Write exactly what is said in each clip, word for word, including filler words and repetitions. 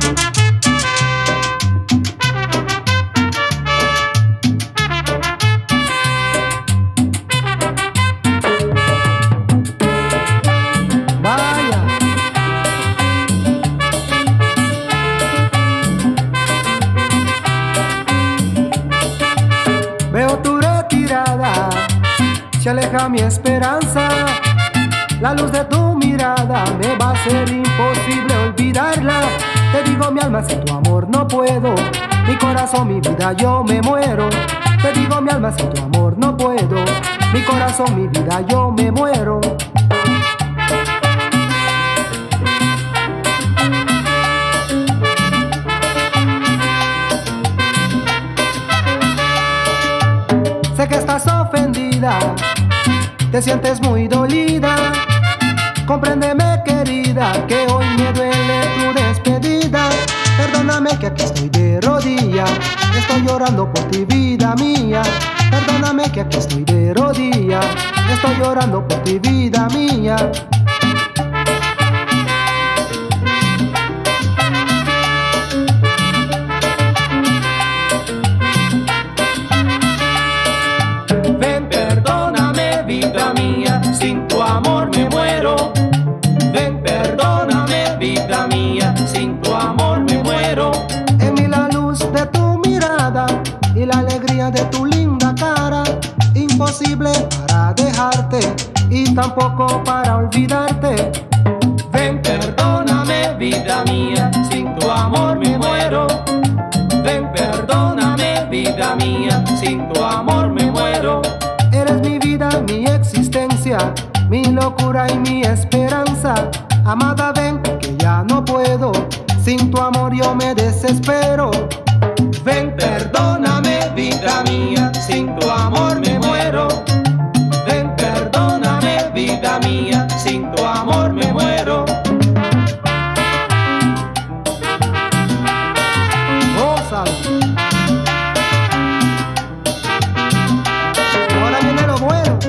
Se aleja mi esperanza, la luz de tu mirada me va a ser imposible olvidarla. Te digo mi alma, sin tu amor no puedo, mi corazón, mi vida, yo me muero. Te digo mi alma, sin tu amor no puedo, mi corazón, mi vida, yo me muero. Sé que estás ofendida, te sientes muy dolida. Compréndeme, querida, que hoy me duele tu despedida. Perdóname que aquí estoy de rodillas, estoy llorando por ti, vida mía. Perdóname que aquí estoy de rodillas, estoy llorando por ti, vida mía. Sin tu amor me muero. Ven, perdóname, vida mía, sin tu amor me muero. En mí la luz de tu mirada y la alegría de tu linda cara, imposible para dejarte y tampoco para olvidarte. Ven, perdóname, vida mía, sin tu amor me muero. Ven, perdóname, vida mía, sin tu amor me muero. Eres mi vida, mi existencia, mi locura y mi esperanza. Amada, ven que ya no puedo, sin tu amor yo me desespero. Ven, perdóname, vida mía, sin tu amor me muero. Ven, perdóname, vida mía, sin tu amor me muero. Gózalo. Ahora viene lo bueno.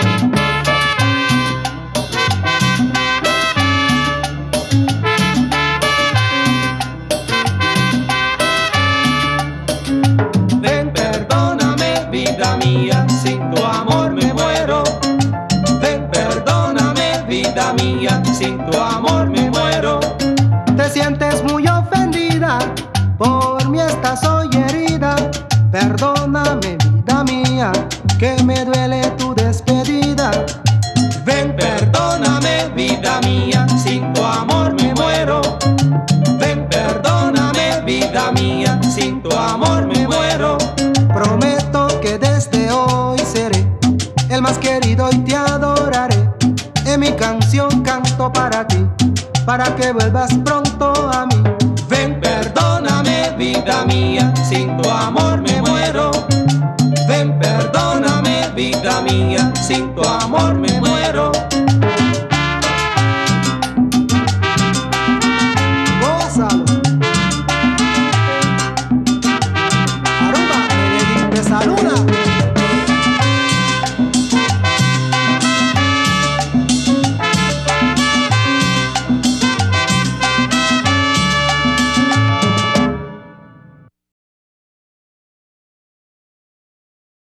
Ven, perdóname, vida mía, sin tu amor me muero. Ven, perdóname, vida mía, sin tu amor me muero. Te sientes muy ofendida, por mí estás hoy herida. Perdóname, vida mía, que me duele tu despedida. Ven, perdóname, vida mía, sin tu amor me muero. Ven, perdóname, vida mía, sin tu amor me muero. Prometo que desde hoy seré el más querido y te adoraré. En mi canción canto para ti, para que vuelvas pronto a mí. Ven, perdóname, vida mía, sin tu amor me muero. Ven, perdóname, vida mía, sin tu amor me muero.